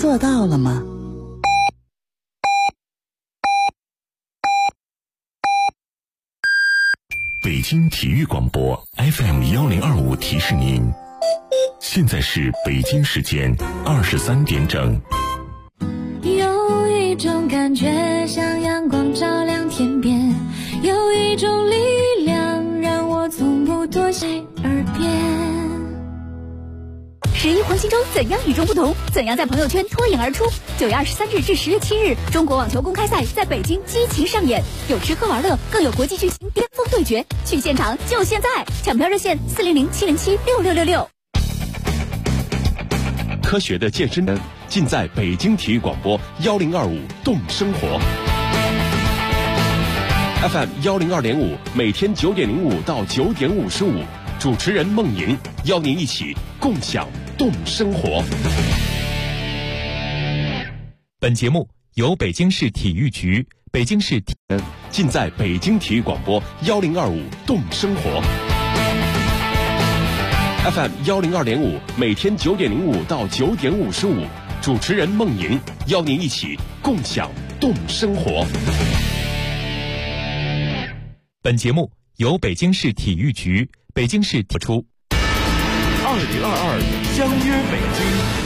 做到了吗？ 北京体育广播 FM1025提示您，现在是北京时间23点整。 有一种感觉像阳光照亮天边，有一种力量让我从不妥协而变。 11黄金周怎样与众不同？怎样在朋友圈脱颖而出？9月23日至10月7日，中国网球公开赛在北京激情上演，有吃喝玩乐，更有国际巨星巅峰对决。去现场就现在！抢票热线400-707-6666。 科学的健身尽在北京体育广播1025动生活 FM102.5，每天9点05到9点55，主持人孟莹邀您一起共享动生活。 本节目由北京市体育局、北京市尽在北京体育广播1025动生活 FM102.5，每天9点05到9点55，主持人孟莹邀您一起共享动生活。 本节目由北京市体育局、北京市播出。 2022相约北京。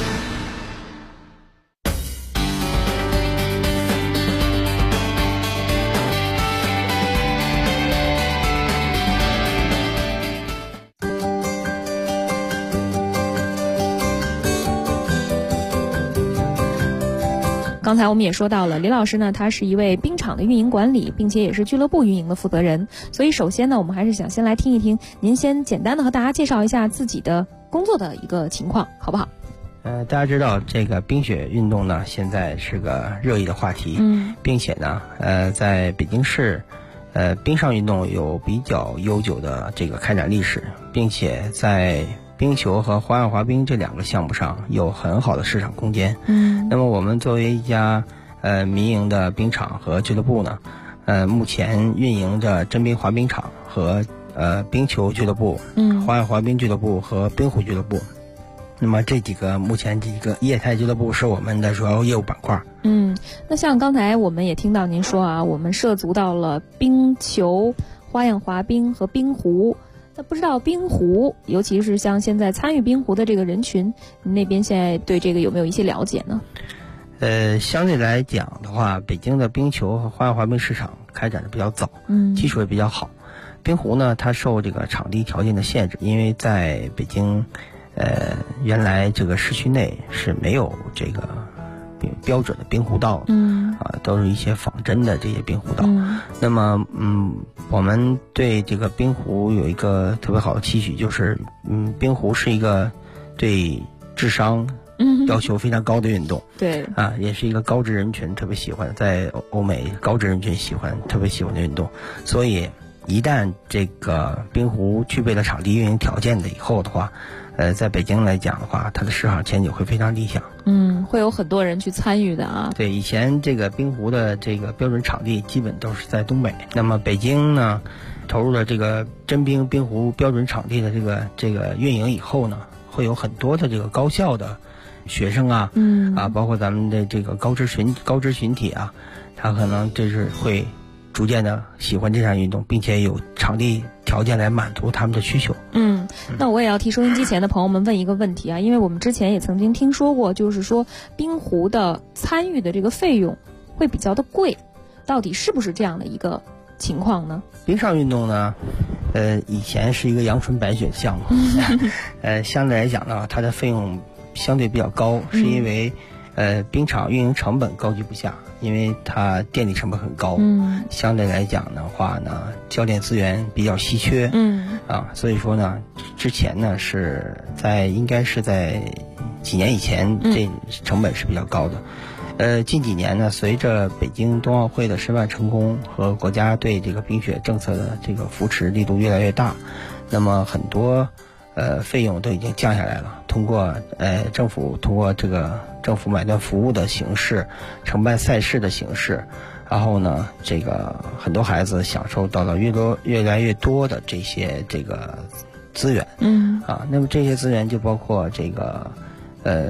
刚才我们也说到了，李老师呢，他是一位冰场的运营管理，并且也是俱乐部运营的负责人。所以首先呢，我们还是想先来听一听您先简单的和大家介绍一下自己的工作的一个情况，好不好？ 大家知道这个冰雪运动呢，现在是个热议的话题，并且呢，在北京市，冰上运动有比较悠久的这个开展历史，并且在冰球和花样滑冰这两个项目上有很好的市场空间。那么我们作为一家民营的冰场和俱乐部呢，目前运营着真冰滑冰场和冰球俱乐部、花样滑冰俱乐部和冰壶俱乐部。那么目前这几个业态俱乐部是我们的主要业务板块。 那像刚才我们也听到您说啊，我们涉足到了冰球、花样滑冰和冰壶。那不知道冰壶，尤其是像现在参与冰壶的这个人群，你那边现在对这个有没有一些了解呢？ 相对来讲的话，北京的冰球和花样滑冰市场开展的比较早，基础也比较好。冰壶呢，它受这个场地条件的限制，因为在北京，原来这个市区内是没有这个标准的冰壶道，都是一些仿真的这些冰壶道。那么，我们对这个冰壶有一个特别好的期许，就是冰壶是一个对智商要求非常高的运动， 对也是一个高知人群特别喜欢，在欧美高知人群特别喜欢的运动。所以一旦这个冰壶具备了场地运营条件的以后的话，在北京来讲的话，它的市场前景会非常理想。 会有很多人去参与的啊。 对，以前这个冰壶的这个标准场地基本都是在东北，那么北京呢，投入了这个真冰冰壶标准场地的这个运营以后呢，会有很多的这个高校的学生啊，包括咱们的这个高知群体啊，他可能就是会逐渐的喜欢这项运动，并且有场地条件来满足他们的需求。 那我也要替收音机前的朋友们问一个问题啊，因为我们之前也曾经听说过，就是说冰壶的参与的这个费用会比较的贵，到底是不是这样的一个情况呢？ 冰上运动呢，以前是一个阳春白雪的项目，相对来讲呢，它的费用相对比较高，是因为冰场运营成本高居不下，因为它电力成本很高，相对来讲的话呢，教练资源比较稀缺，所以说呢，之前呢应该是在几年以前，这成本是比较高的。近几年呢，随着北京冬奥会的申办成功和国家对这个冰雪政策的这个扶持力度越来越大，那么很多费用都已经降下来了。通过政府买断服务的形式，承办赛事的形式，然后呢，这个很多孩子享受到了越来越多的这些这个资源，那么这些资源就包括这个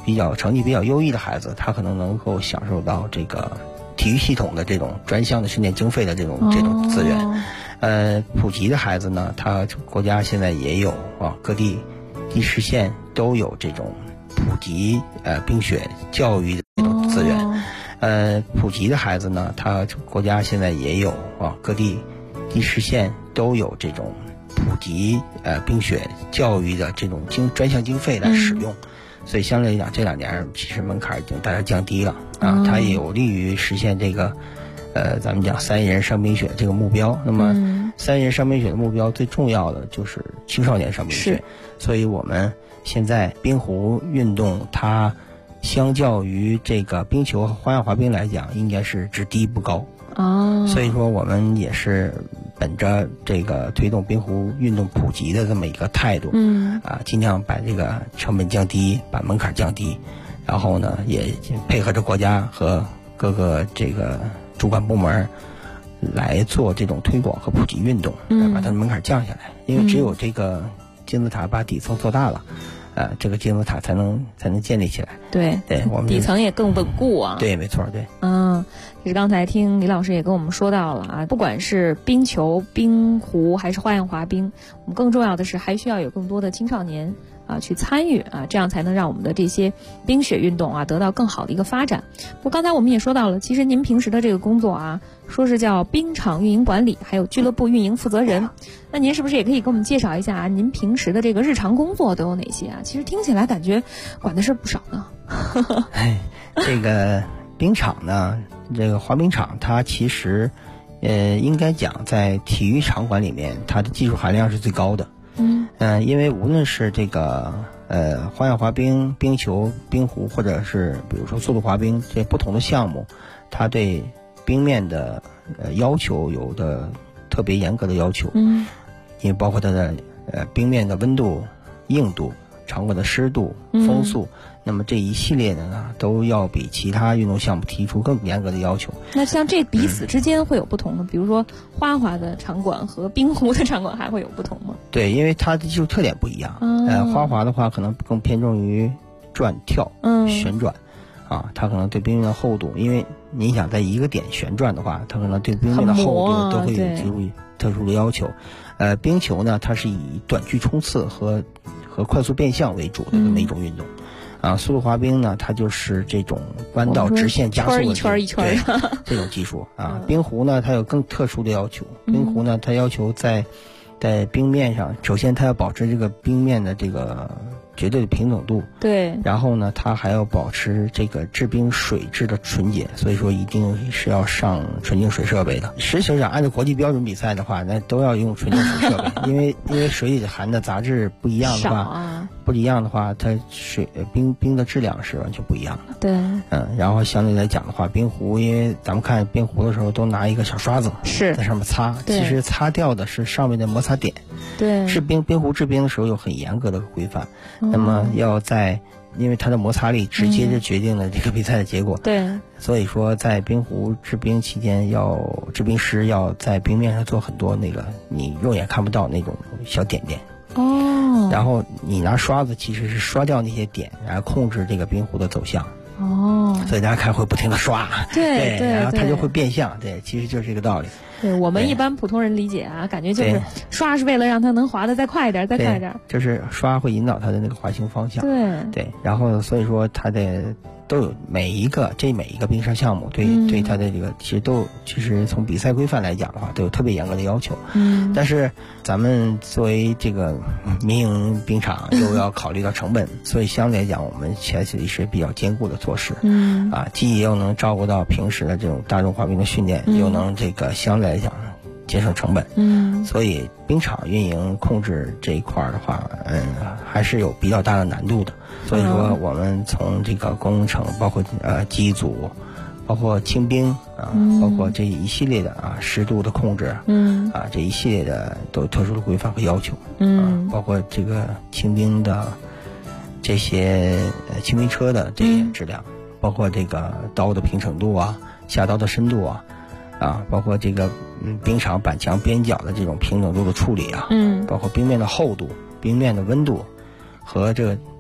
成绩比较优异的孩子，他可能能够享受到这个体育系统的这种专项的训练经费的这种资源。普及的孩子呢，他国家现在也有各地第10县都有这种普及冰雪教育的这种资源。普及的孩子呢，他国家现在也有各地第10县都有这种普及冰雪教育的这种专项经费来使用。所以相对来讲，这2年其实门槛已经大大降低了它也有利于实现这个咱们讲3亿人上冰雪这个目标。那么3亿人上冰雪的目标最重要的就是青少年上冰雪，所以我们现在冰壶运动它相较于这个冰球和花样滑冰来讲，应该是只低不高。所以说我们也是本着这个推动冰壶运动普及的这么一个态度，尽量把这个成本降低，把门槛降低，然后呢也配合着国家和各个这个主管部门来做这种推广和普及运动，把它的门槛降下来。因为只有这个金字塔把底层做大了，这个金字塔才能建立起来。对，我们底层也更稳固啊。 对，没错，对。 其实刚才听李老师也跟我们说到了不管是冰球、冰壶还是花样滑冰，我们更重要的是还需要有更多的青少年去参与这样才能让我们的这些冰雪运动得到更好的一个发展。不过刚才我们也说到了，其实您平时的这个工作说是叫冰场运营管理，还有俱乐部运营负责人。那您是不是也可以给我们介绍一下您平时的这个日常工作都有哪些其实听起来感觉管的事不少呢。 这个冰场呢，这个滑冰场它其实应该讲在体育场馆里面它的技术含量是最高的。因为无论是这个花样滑冰、冰球、冰壶，或者是比如说速度滑冰这不同的项目，它对冰面的要求有的特别严格的要求。因为包括它的冰面的温度、硬度、场馆的湿度、风速，那么这一系列的呢，都要比其他运动项目提出更严格的要求。 那像这彼此之间会有不同的，比如说花滑的场馆和冰壶的场馆还会有不同吗？ 对，因为它的技术特点不一样。花滑的话可能更偏重于转跳、旋转它可能对冰面的厚度，因为你想在一个点旋转的话，它可能对冰面的厚度都会有提出特殊的要求。冰球呢，它是以短距冲刺和快速变向为主的这么一种运动。速度滑冰呢，它就是这种弯道直线加速的一圈一圈这种技术冰壶呢，它有更特殊的要求。冰壶呢，它要求在冰面上，首先它要保持这个冰面的这个绝对的平整度， 对， 然后呢它还要保持这个制冰水质的纯洁，所以说一定是要上纯净水设备的。实际上按照国际标准比赛的话，那都要用纯净水设备因为水里含的杂质不一样的话，它水冰的质量是完全不一样的。 对， 然后相对来讲的话，冰壶，因为咱们看冰壶的时候都拿一个小刷子在上面擦，其实擦掉的是上面的摩擦点。 对， 是冰壶制冰的时候有很严格的规范，那么因为它的摩擦力直接就决定了这个比赛的结果。 对， 所以说在冰壶制冰期间，制冰师要在冰面上做很多那个你肉眼看不到那种小点点。然后你拿刷子其实是刷掉那些点，然后控制这个冰壶的走向。所以大家看会不停的刷， 对， 然后它就会变向，对，其实就是这个道理。 对，我们一般普通人理解感觉就是刷是为了让它能滑得再快一点，再快一点。 就是刷会引导它的那个滑行方向。对，然后所以说它的都有每一个冰上项目对它的这个其实从比赛规范来讲的话，都有特别严格的要求。但是咱们作为这个民营冰场又要考虑到成本，所以相对来讲我们采取一些比较兼顾的措施。既又能照顾到平时的这种大众滑冰的训练，又能这个相对来讲节省成本。所以冰场运营控制这一块的话，还是有比较大的难度的。所以说我们从这个工程，包括机组，包括清冰包括这一系列的湿度的控制，这一系列的都有特殊的规范和要求。包括这个清冰的这些清冰车的这些质量，包括这个刀的平整度下刀的深度包括这个冰场板墙边角的这种平整度的处理包括冰面的厚度、冰面的温度和这个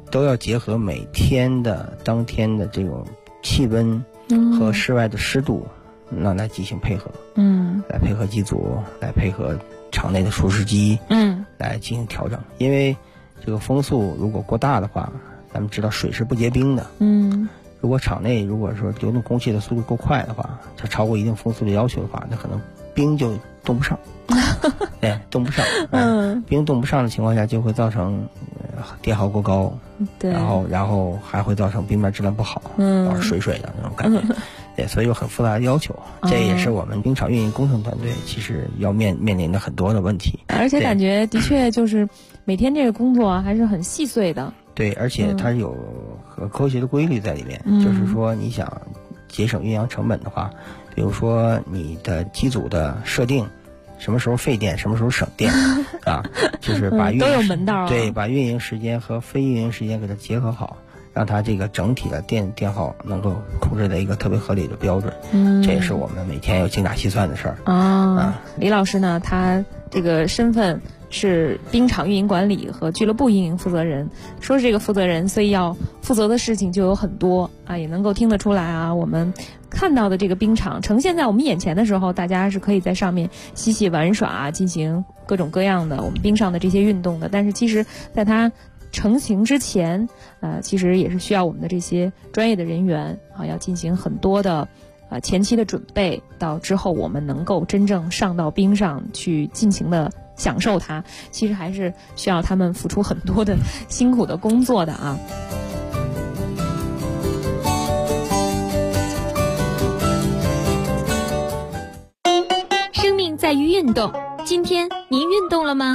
都要结合每天的当天的这种气温和室外的湿度，来进行配合，来配合机组，来配合场内的除湿机，来进行调整。因为这个风速如果过大的话，咱们知道水是不结冰的，如果场内如果说流动空气的速度够快的话，它超过一定风速的要求的话，那可能冰就冻不上，对，冻不上，冰冻不上的情况下，就会造成电耗过高， 对， 然后还会造成冰面质量不好，水水的那种感觉，对，所以有很复杂的要求，这也是我们冰场运营工程团队其实要面临的很多的问题， 而且感觉的确就是每天这个工作还是很细碎的。 对，而且它有很科学的规律在里面，就是说你想节省运营成本的话，比如说你的机组的设定，什么时候费电，什么时候省电啊，就是把运营都有门道， 对，把运营时间和非运营时间给它结合好，让它这个整体的电耗能够控制在一个特别合理的标准，这也是我们每天要精打细算的事儿。 李老师呢，他这个身份是冰场运营管理和俱乐部运营负责人，说是这个负责人，所以要负责的事情就有很多啊，也能够听得出来啊，我们看到的这个冰场呈现在我们眼前的时候，大家是可以在上面嬉戏玩耍，进行各种各样的我们冰上的这些运动的，但是其实在它成型之前，其实也是需要我们的这些专业的人员啊，要进行很多的前期的准备，到之后我们能够真正上到冰上去尽情的享受它，其实还是需要他们付出很多的辛苦的工作的啊。 生命在于运动，今天您运动了吗？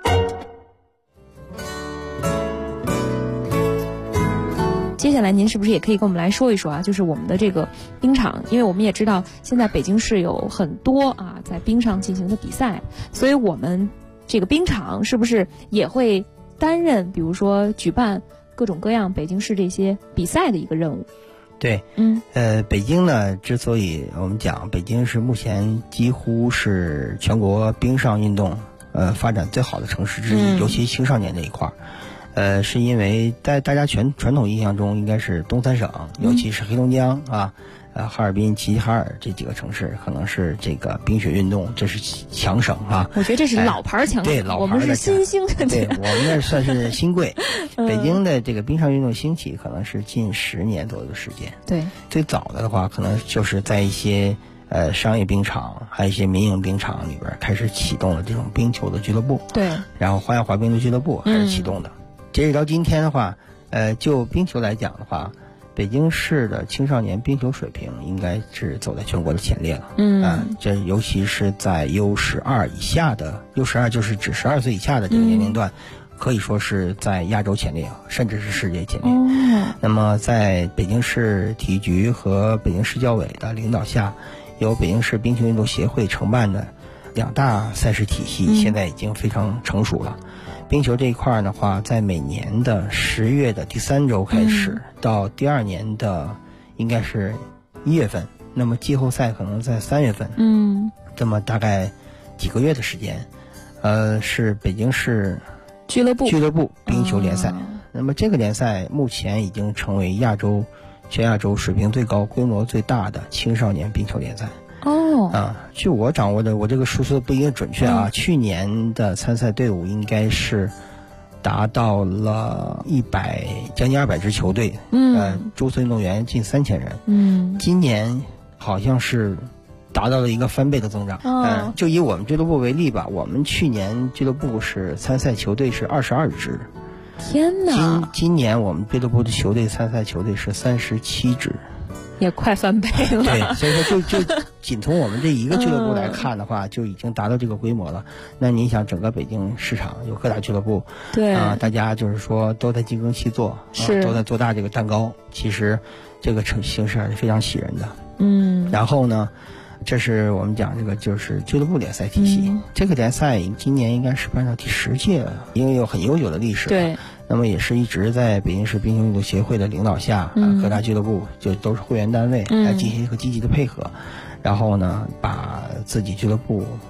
接下来您是不是也可以跟我们来说一说啊，就是我们的这个冰场，因为我们也知道现在北京市有很多在冰上进行的比赛，所以我们这个冰场是不是也会担任比如说举办各种各样北京市这些比赛的一个任务？ 对，北京呢，之所以我们讲北京是目前几乎是全国冰上运动发展最好的城市之一，尤其青少年这一块是因为在大家传统印象中，应该是东三省，尤其是黑龙江哈尔滨、齐齐哈尔这几个城市，可能是这个冰雪运动这是强省啊。 我觉得这是老牌强省， 对，老牌的， 我们是新兴的， 对，我们那算是新贵。北京的这个冰上运动兴起，可能是近10年左右的时间。 对， 最早的话，可能就是在一些商业冰场，还有一些民营冰场里边开始启动了这种冰球的俱乐部。对，然后花样滑冰的俱乐部开始启动的。截止到今天的话，就冰球来讲的话，北京市的青少年冰球水平应该是走在全国的前列了。这尤其是在 U12 以下的 ，U12 就是指12岁以下的这个年龄段，可以说是在亚洲前列，甚至是世界前列。那么在北京市体育局和北京市教委的领导下，由北京市冰球运动协会承办的2大赛事体系，现在已经非常成熟了。冰球这一块的话，在每年的10月的第3周开始，到第2年的应该是1月份，那么季后赛可能在3月份，这么大概几个月的时间，是北京市俱乐部冰球联赛。那么这个联赛目前已经成为全亚洲水平最高、规模最大的青少年冰球联赛。据我掌握的，我这个数字不一定准确啊。去年的参赛队伍应该是达到了将近200支球队，注册运动员近3000人。今年好像是达到了一个翻倍的增长。就以我们俱乐部为例吧，我们去年俱乐部是参赛球队是22支。 天哪！ 今年我们俱乐部的参赛球队是37支。 也快翻倍了。 对，所以说就仅从我们这一个俱乐部来看的话，就已经达到这个规模了。那你想，整个北京市场有各大俱乐部，对大家就是说都在竞争细作，都在做大这个蛋糕。其实这个形势还是非常喜人的。然后呢，这是我们讲这个就是俱乐部联赛体系。这个联赛今年应该是办到第10届了，因为有很悠久的历史。对。那么也是一直在北京市冰球运动协会的领导下，各大俱乐部就都是会员单位来进行一个积极的配合，然后呢，把自己俱乐部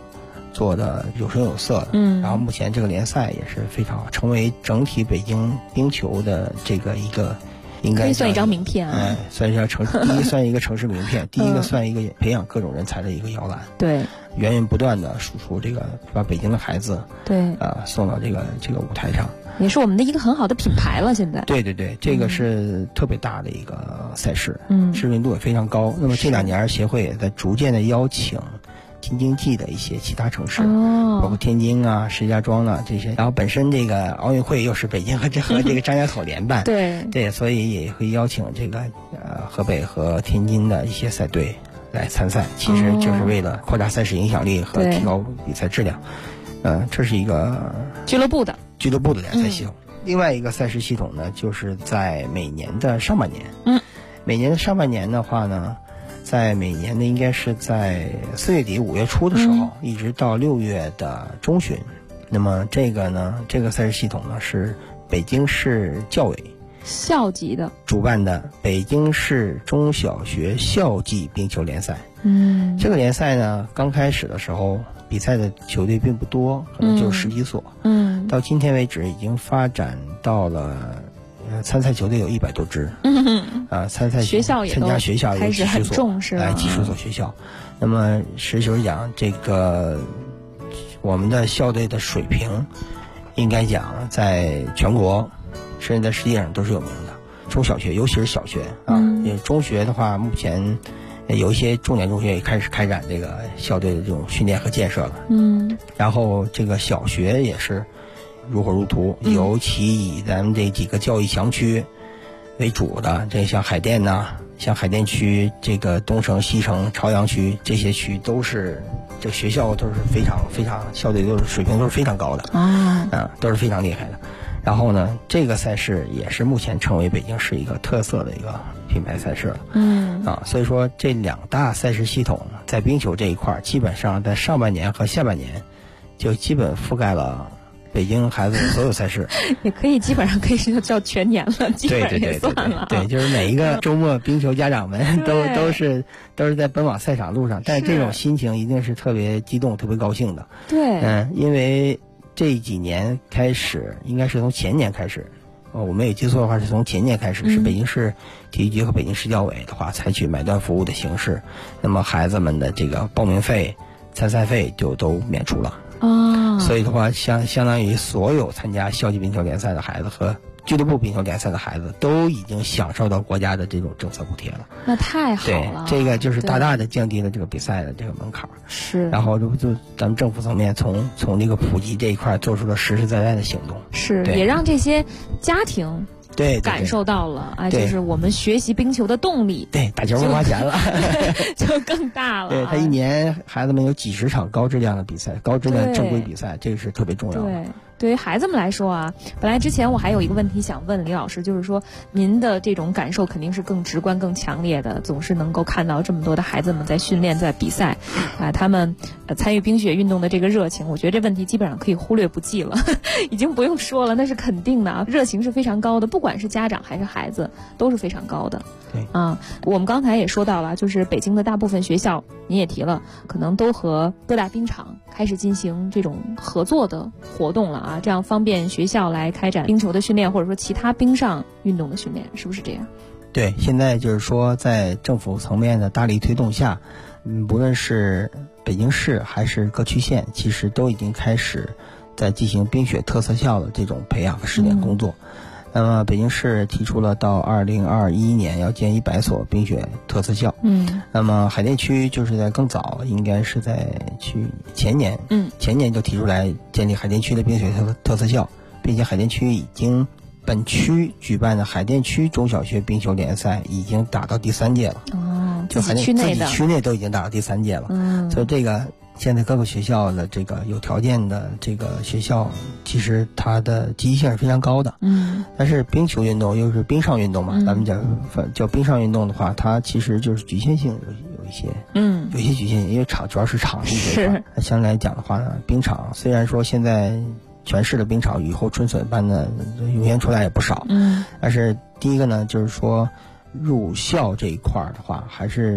做的有声有色的。然后目前这个联赛也是非常好，成为整体北京冰球的这个一个应该可以算一张名片啊。 算一张第一算一个城市名片，第一个算一个培养各种人才的一个摇篮。 对， 源源不断的输出这个把北京的孩子对送到这个舞台上， 也是我们的一个很好的品牌了。现在对，这个是特别大的一个赛事，知名度也非常高。那么这2年协会也在逐渐的邀请京津冀的一些其他城市，包括天津啊、石家庄啊这些。然后本身这个奥运会又是北京和这个张家口联办，对，所以也会邀请这个河北和天津的一些赛队来参赛，其实就是为了扩大赛事影响力和提高比赛质量。这是一个俱乐部的联赛系统。另外一个赛事系统呢，就是在每年的上半年。每年的上半年的话呢，在每年的应该是在4月底5月初的时候，一直到6月的中旬。那么这个赛事系统呢，是北京市教委校级的主办的北京市中小学校际冰球联赛。这个联赛呢，刚开始的时候比赛的球队并不多，可能就10几所。到今天为止已经发展到了参赛球队有100多支。参赛学校也参加学校有开始很重视了， 几十所学校。那么实事求是讲，这个我们的校队的水平，应该讲在全国甚至在世界上都是有名的。中小学，尤其是小学中学的话，目前有一些重点中学也开始开展这个校队的这种训练和建设了。然后这个小学也是如火如荼，尤其以咱们这几个教育强区为主的，这像海淀像海淀区这个东城、西城、朝阳区这些区都是这个学校都是非常校队都是水平都是非常高的都是非常厉害的。然后呢，这个赛事也是目前成为北京市一个特色的一个品牌赛事了。所以说这2大赛事系统在冰球这一块基本上在上半年和下半年就基本覆盖了北京孩子的所有赛事。 也可以基本上可以叫全年了，基本上也算了。 对，就是每一个周末冰球家长们都是在奔往赛场路上，但是这种心情一定是特别激动、特别高兴的。 对， 因为这几年开始，应该是从前年开始，我没有记错的话是从前年开始，是北京市体育局和北京市教委的话采取买断服务的形式，那么孩子们的这个报名费、参赛费就都免除了。所以的话，相当于所有参加校际冰球联赛的孩子和俱乐部冰球联赛的孩子都已经享受到国家的这种政策补贴了。 那太好了， 这个就是大大的降低了这个比赛的这个门槛。 是， 然后就咱们政府层面从这个普及这一块做出了实实在在的行动。 是，也让这些家庭对感受到了就是我们学习冰球的动力。 对，打球不花钱了， 就更大了。 对，他一年孩子们有几十场高质量的比赛，高质量正规比赛，这个是特别重要的。 对于孩子们来说啊，本来之前我还有一个问题想问李老师，就是说您的这种感受肯定是更直观、更强烈的，总是能够看到这么多的孩子们在训练、在比赛，他们参与冰雪运动的这个热情，我觉得这问题基本上可以忽略不计了，已经不用说了，那是肯定的啊，热情是非常高的，不管是家长还是孩子都是非常高的。 对我们刚才也说到了，就是北京的大部分学校，您也提了，可能都和各大冰场开始进行这种合作的活动了这样方便学校来开展冰球的训练，或者说其他冰上运动的训练，是不是这样？ 对，现在就是说在政府层面的大力推动下，不论是北京市还是各区县，其实都已经开始在进行冰雪特色校的这种培养和试点工作。那么北京市提出了到2021年要建100所冰雪特色校。那么海淀区就是在更早，应该是在前年就提出来建立海淀区的冰雪特色校，并且海淀区已经本区举办的海淀区中小学冰球联赛已经打到第3届了。就海淀自己区内都已经打到第3届了。所以这个现在各个学校的这个有条件的这个学校，其实它的积极性是非常高的。但是冰球运动又是冰上运动嘛，咱们叫冰上运动的话，它其实就是局限性有一些局限性，因为主要是场地这一块。相对来讲的话呢，冰场虽然说现在全市的冰场雨后春笋般的涌现出来也不少，但是第一个呢，就是说入校这一块的话，还是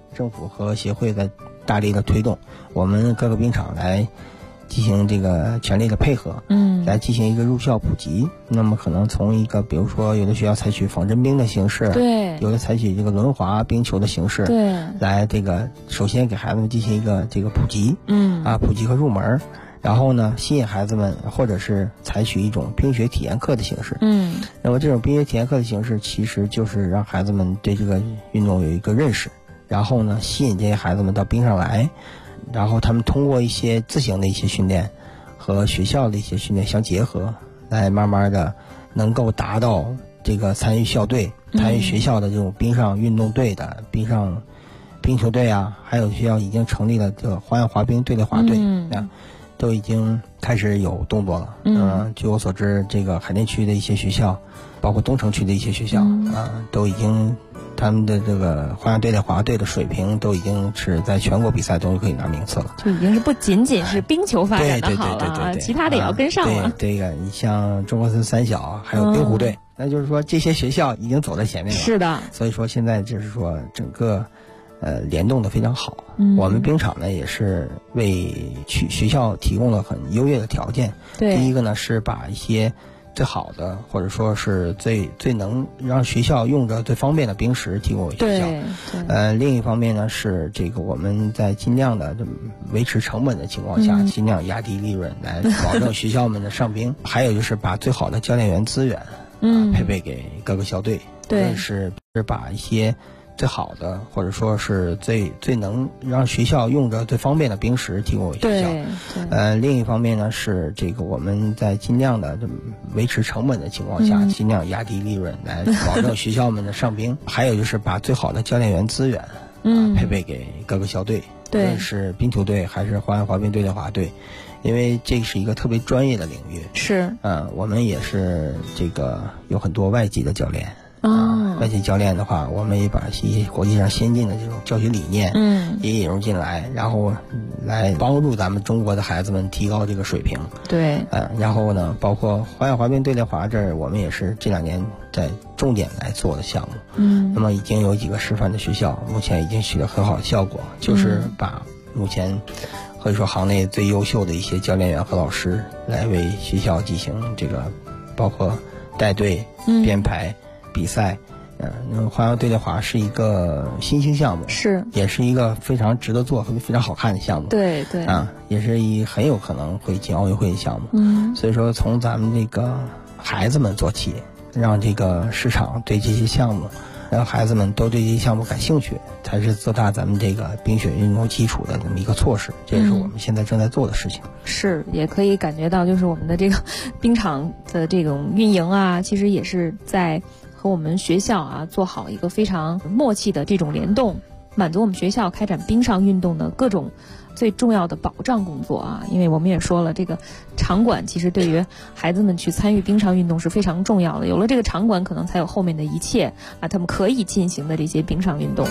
政府和协会在大力的推动，我们各个冰场来进行这个全力的配合，来进行一个入校普及。那么可能从一个比如说有的学校采取仿真冰的形式， 对， 有的采取这个轮滑冰球的形式， 对， 来这个首先给孩子们进行一个这个普及，普及和入门。然后呢，吸引孩子们，或者是采取一种冰雪体验课的形式。那么这种冰雪体验课的形式，其实就是让孩子们对这个运动有一个认识，然后呢，吸引这些孩子们到冰上来，然后他们通过一些自行的一些训练和学校的一些训练相结合，来慢慢的能够达到这个参与校队、参与学校的这种冰上运动队的冰上冰球队啊，还有学校已经成立了这个花样滑冰队的滑队都已经开始有动作了。据我所知，这个海淀区的一些学校，包括东城区的一些学校都已经他们的这个花样队的滑队的水平都已经是在全国比赛中可以拿名次了， 就已经是不仅仅是冰球发展的好了啊，其他的也要跟上了。 对，这个你像中国三小还有冰壶队，那就是说这些学校已经走在前面了。 是的， 所以说现在就是说整个联动的非常好。我们冰场呢也是为学校提供了很优越的条件。 对， 第一个呢是把一些最好的或者说是最能让学校用着最方便的冰石提供给学校。 对， 另一方面呢是这个我们在尽量的维持成本的情况下，尽量压低利润来保证学校们的上冰。还有就是把最好的教练员资源配备给各个校队。 对， 是把一些最好的或者说是最能让学校用着最方便的冰石提供给学校。另一方面呢是这个我们在尽量的维持成本的情况下，尽量压低利润来保证学校们的上冰。还有就是把最好的教练员资源配备给各个校队，无论是冰球队还是花样滑冰队的滑队，因为这是一个特别专业的领域。是，我们也是这个有很多外籍的教练。外籍教练的话，我们也把一些国际上先进的这种教学理念也引入进来，然后来帮助咱们中国的孩子们提高这个水平。 对， 然后呢，包括花样滑冰队的滑这儿，我们也是这2年在重点来做的项目。那么已经有几个示范的学校，目前已经取得很好的效果，就是把目前可以说行内最优秀的一些教练员和老师来为学校进行这个，包括带队、编排、比赛。那么花样队的滑是一个新兴项目，也是一个非常值得做、非常好看的项目。对，也是很有可能会进奥运会的项目。所以说从咱们这个孩子们做起，让这个市场对这些项目，让孩子们都对这些项目感兴趣，才是做大咱们这个冰雪运动基础的这么一个措施。这也是我们现在正在做的事情。 是，也可以感觉到，就是我们的这个冰场的这种运营啊，其实也是在和我们学校做好一个非常默契的这种联动，满足我们学校开展冰上运动的各种最重要的保障工作因为我们也说了，这个场馆其实对于孩子们去参与冰上运动是非常重要的，有了这个场馆，可能才有后面的一切他们可以进行的这些冰上运动。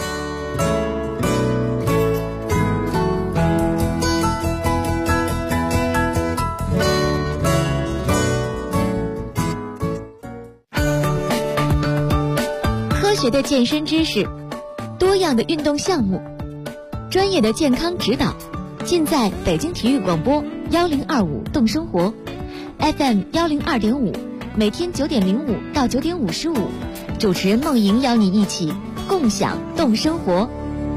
科学的健身知识，多样的运动项目，专业的健康指导，尽在北京体育广播1025动生活 FM 102.5，每天9点05到9点55，主持人梦莹邀你一起共享动生活。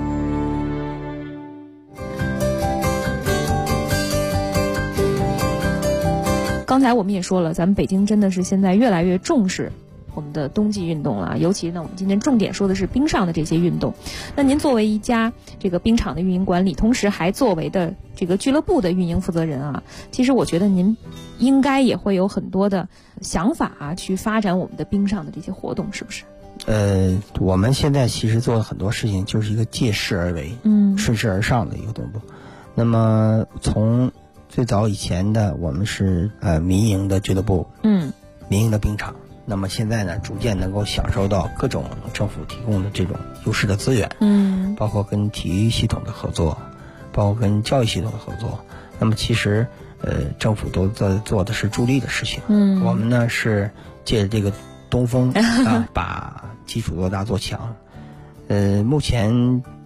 刚才我们也说了，咱们北京真的是现在越来越重视我们的冬季运动了，尤其呢，我们今天重点说的是冰上的这些运动。那您作为一家这个冰场的运营管理，同时还作为的这个俱乐部的运营负责人其实我觉得您应该也会有很多的想法去发展我们的冰上的这些活动，是不是？ 我们现在其实做的很多事情就是一个借势而为，顺势而上的一个动作。那么从最早以前的我们是民营的俱乐部，民营的冰场。那么现在呢，逐渐能够享受到各种政府提供的这种优势的资源，包括跟体育系统的合作，包括跟教育系统的合作。那么其实政府都在做的是助力的事情。我们呢是借着这个东风把基础做大做强。目前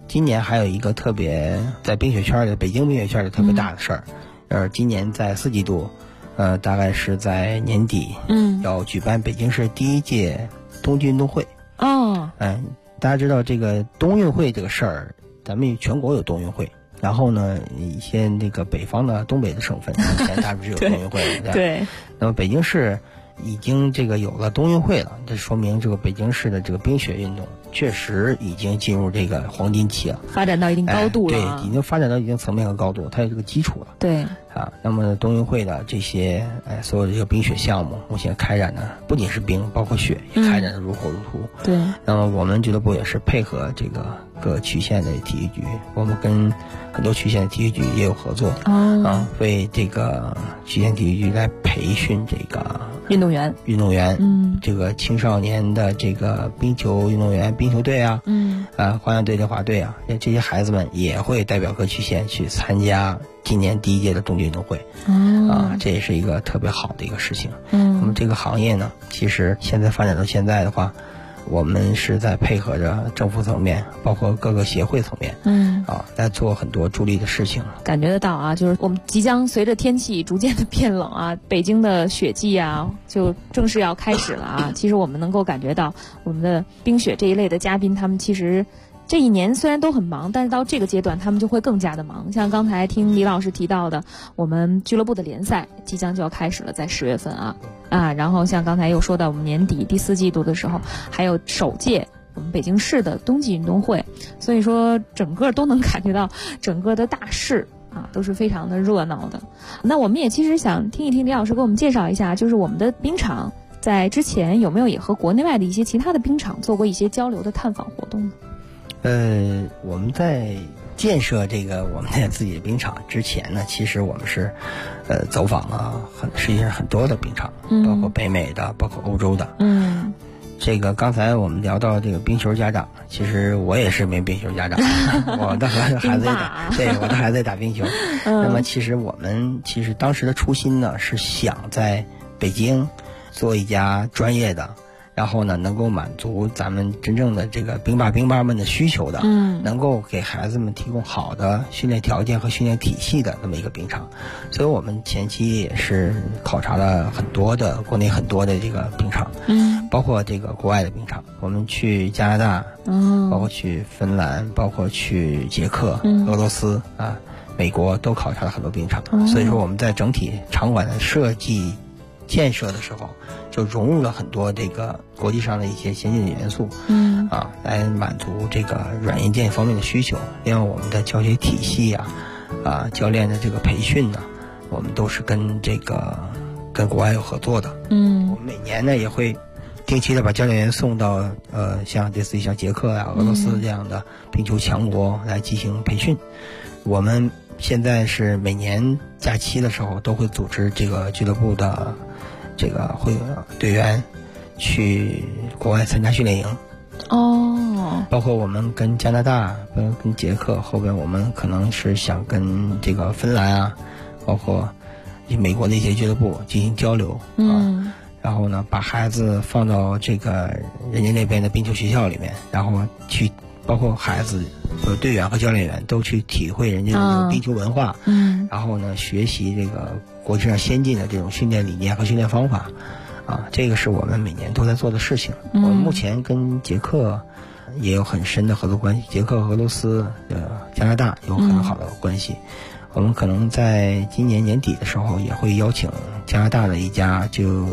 今年还有一个特别在冰雪圈的北京冰雪圈的特别大的事儿，今年在4季度，大概是在年底，要举办北京市第1届冬季运动会。大家知道这个冬运会这个事儿，咱们全国有冬运会，然后呢，一些那个北方的东北的省份，以前大不是有冬运会的， 对。 那么北京市已经这个有了冬运会了，这说明这个北京市的这个冰雪运动确实已经进入这个黄金期了， 发展到一定高度了。 对，已经发展到一定层面和高度，它有这个基础了。 对。 那么冬运会的这些所有的这个冰雪项目，目前开展的不仅是冰，包括雪也开展的如火如荼。 对。 那么我们俱乐部也是配合这个各区县的体育局，我们跟很多区县的体育局也有合作，为这个区县体育局来培训这个运动员，这个青少年的这个冰球运动员、冰球队啊，花样队、溜滑队啊，这些孩子们也会代表各区县去参加今年第1届的冬季运动会。这也是一个特别好的一个事情。那么这个行业呢，其实现在发展到现在的话，我们是在配合着政府层面，包括各个协会层面，来做很多助力的事情。 感觉得到啊，就是我们即将随着天气逐渐的变冷啊，北京的雪季啊，就正式要开始了啊。其实我们能够感觉到，我们的冰雪这一类的嘉宾，他们其实这一年虽然都很忙，但是到这个阶段他们就会更加的忙。像刚才听李老师提到的，我们俱乐部的联赛即将就要开始了，在10月份然后像刚才又说到我们年底第4季度的时候，还有首届我们北京市的冬季运动会，所以说整个都能感觉到整个的大势都是非常的热闹的。那我们也其实想听一听李老师给我们介绍一下，就是我们的冰场在之前有没有也和国内外的一些其他的冰场做过一些交流的探访活动呢？ 我们在建设这个我们的自己的冰场之前呢，其实我们是走访了世界上很多的冰场，包括北美的，包括欧洲的。这个刚才我们聊到这个冰球家长，其实我也是名冰球家长，我的孩子我的孩子也打冰球。那么其实我们当时的初心呢，是想在北京做一家专业的，然后呢，能够满足咱们真正的这个冰爸们的需求的，能够给孩子们提供好的训练条件和训练体系的这么一个冰场。所以我们前期也是考察了很多的国内很多的这个冰场，包括这个国外的冰场，我们去加拿大，包括去芬兰，包括去捷克、俄罗斯美国都考察了很多冰场。所以说我们在整体场馆的设计建设的时候，就融入了很多这个国际上的一些先进的元素，来满足这个软硬件方面的需求。另外我们的教学体系教练的这个培训呢，我们都是跟国外有合作的。我们每年呢也会定期的把教练员送到像这次像捷克俄罗斯这样的冰球强国来进行培训。我们现在是每年假期的时候都会组织这个俱乐部的这个队员去国外参加训练营。包括我们跟加拿大、跟捷克，后边我们可能是想跟这个芬兰包括美国的一些俱乐部进行交流然后呢，把孩子放到这个人家那边的冰球学校里面，然后去包括孩子队员和教练员都去体会人家的冰球文化，然后呢，学习这个国际上先进的这种训练理念和训练方法这个是我们每年都在做的事情。我们目前跟捷克也有很深的合作关系，捷克、俄罗斯、加拿大有很好的关系。我们可能在今年年底的时候也会邀请加拿大的一家就是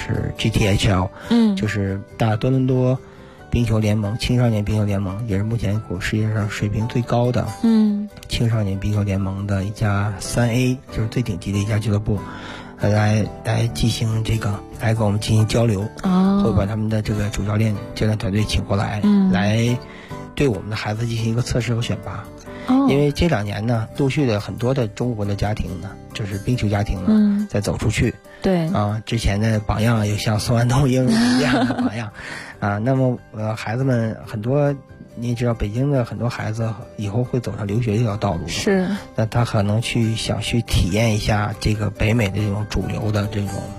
GTHL，就是大多伦多冰球联盟青少年冰球联盟，也是目前世界上水平最高的青少年冰球联盟的一家3A，就是最顶级的一家俱乐部，来进行来跟我们进行交流，会把他们的这个主教练团队请过来，来对我们的孩子进行一个测试和选拔。因为这2年呢，陆续的很多的中国的家庭呢，就是冰球家庭呢，在走出去。对之前的榜样有像宋安东英这样的榜样那么孩子们很多，你也知道，北京的很多孩子以后会走上留学这条道路，是那他可能想去体验一下这个北美的这种主流的这种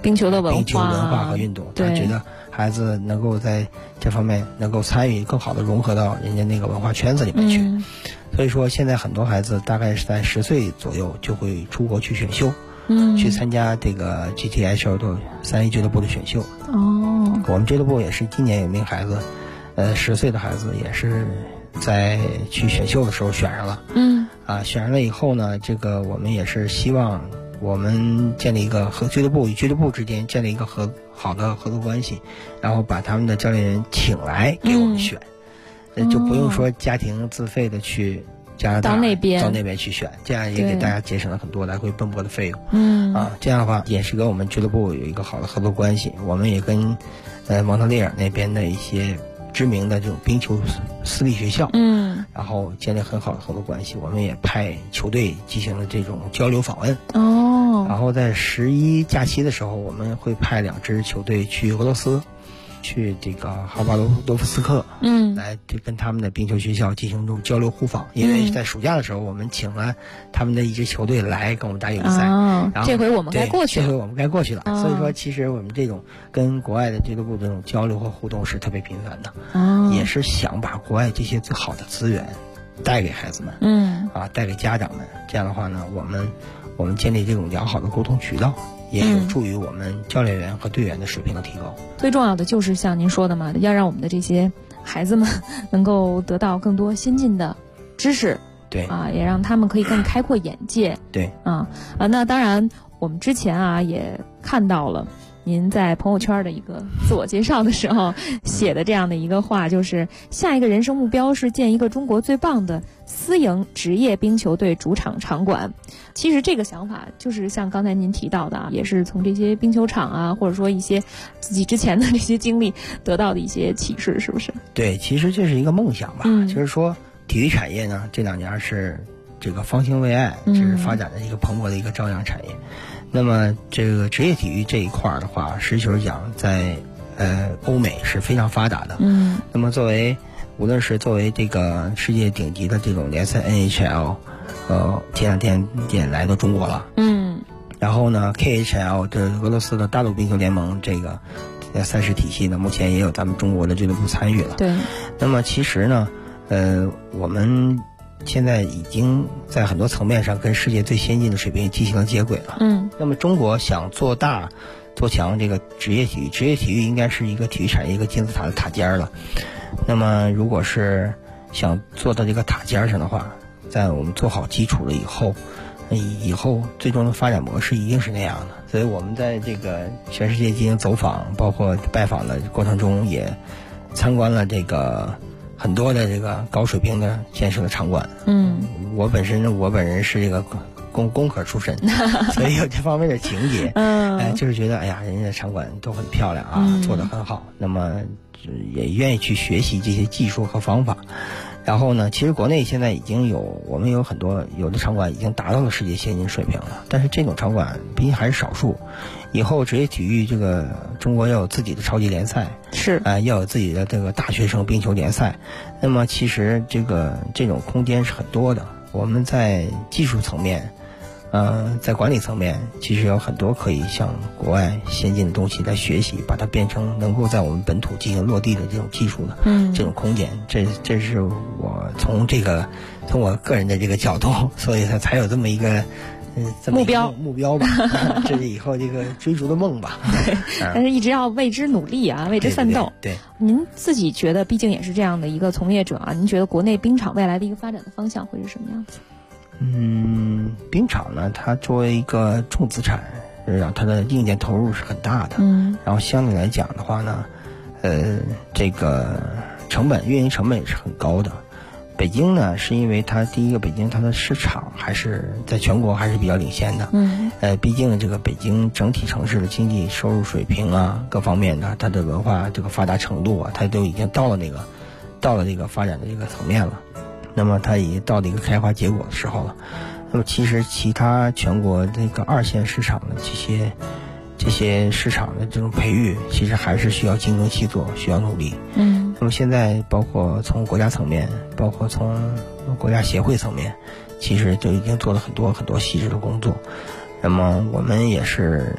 冰球的文化和运动，他觉得孩子能够在这方面能够参与，更好的融合到人家那个文化圈子里面去。所以说现在很多孩子大概是在10岁左右就会出国去选秀，去参加这个 GTHL 的3A 俱乐部的选秀。我们俱乐部也是今年有名孩子，10岁的孩子也是在去选秀的时候选上了。选上了以后呢，这个我们也是希望我们建立一个和俱乐部与俱乐部之间建立一个好的合作关系，然后把他们的教练员请来给我们选，就不用说家庭自费的去加拿大到那边去选，这样也给大家节省了很多来回奔波的费用。这样的话也是跟我们俱乐部有一个好的合作关系。我们也跟蒙特利尔那边的一些知名的这种冰球私立学校，然后建立很好的合作关系。我们也派球队进行了这种交流访问。然后在11假期的时候，我们会派2支球队去俄罗斯，去这个哈巴罗夫斯克，来跟他们的冰球学校进行这种交流互访。因为在暑假的时候，我们请了他们的一支球队来跟我们打友谊赛，然后这回我们该过去了。所以说，其实我们这种跟国外的俱乐部这种交流和互动是特别频繁的，也是想把国外这些最好的资源带给孩子们，带给家长们。这样的话呢，我们建立这种良好的沟通渠道，也有助于我们教练员和队员的水平的提高。 最重要的就是像您说的嘛，要让我们的这些孩子们能够得到更多先进的知识，也让他们可以更开阔眼界。那当然，我们之前也看到了您在朋友圈的一个自我介绍的时候写的这样的一个话，就是下一个人生目标是建一个中国最棒的私营职业冰球队主场场馆。其实这个想法就是像刚才您提到的也是从这些冰球场或者说一些自己之前的这些经历得到的一些启示，是不是？ 对，其实这是一个梦想吧。就是说体育产业呢，这2年是这个方兴未艾，是发展的一个蓬勃的一个朝阳产业。那么这个职业体育这一块的话，实事求是讲，在欧美是非常发达的。那么无论是作为这个世界顶级的这种联赛 NHL，前2天也来到中国了。然后呢 KHL 这俄罗斯的大陆冰球联盟这个赛事体系呢，目前也有咱们中国的俱乐部参与了。那么其实呢，我们现在已经在很多层面上跟世界最先进的水平进行了接轨了。那么中国想做大做强这个职业体育应该是一个体育产业一个金字塔的塔尖了。那么如果是想做到这个塔尖上的话，在我们做好基础了以后最终的发展模式一定是那样的。所以我们在这个全世界进行走访包括拜访的过程中，也参观了这个很多的这个高水平的建设的场馆。我本人是这个工科出身，所以有这方面的情节。就是觉得人家的场馆都很漂亮做得很好，那么也愿意去学习这些技术和方法。然后呢，其实国内现在我们有很多有的场馆已经达到了世界先进水平了，但是这种场馆毕竟还是少数。以后职业体育这个中国要有自己的超级联赛，要有自己的这个大学生冰球联赛。那么其实这种空间是很多的。我们在技术层面，在管理层面，其实有很多可以向国外先进的东西来学习，把它变成能够在我们本土进行落地的这种技术的这种空间。这是我从我个人的这个角度，所以才有这么一个目标吧。这是以后这个追逐的梦吧。 但是一直要为之努力为之奋斗。 对， 您自己觉得，毕竟也是这样的一个从业者您觉得国内冰场未来的一个发展的方向会是什么样子？ 冰场呢，它作为一个重资产，它的硬件投入是很大的。然后相对来讲的话呢，这个运营成本也是很高的。北京呢，是因为第一个，北京它的市场还是在全国还是比较领先的。毕竟这个北京整体城市的经济收入水平各方面的，它的文化这个发达程度它都已经到了这个发展的这个层面了。那么它已经到了一个开花结果的时候了。那么其实其他全国这个2线市场的这些市场的这种培育，其实还是需要精耕细作，需要努力。那么现在包括从国家层面，包括从国家协会层面，其实就已经做了很多很多细致的工作。那么我们也是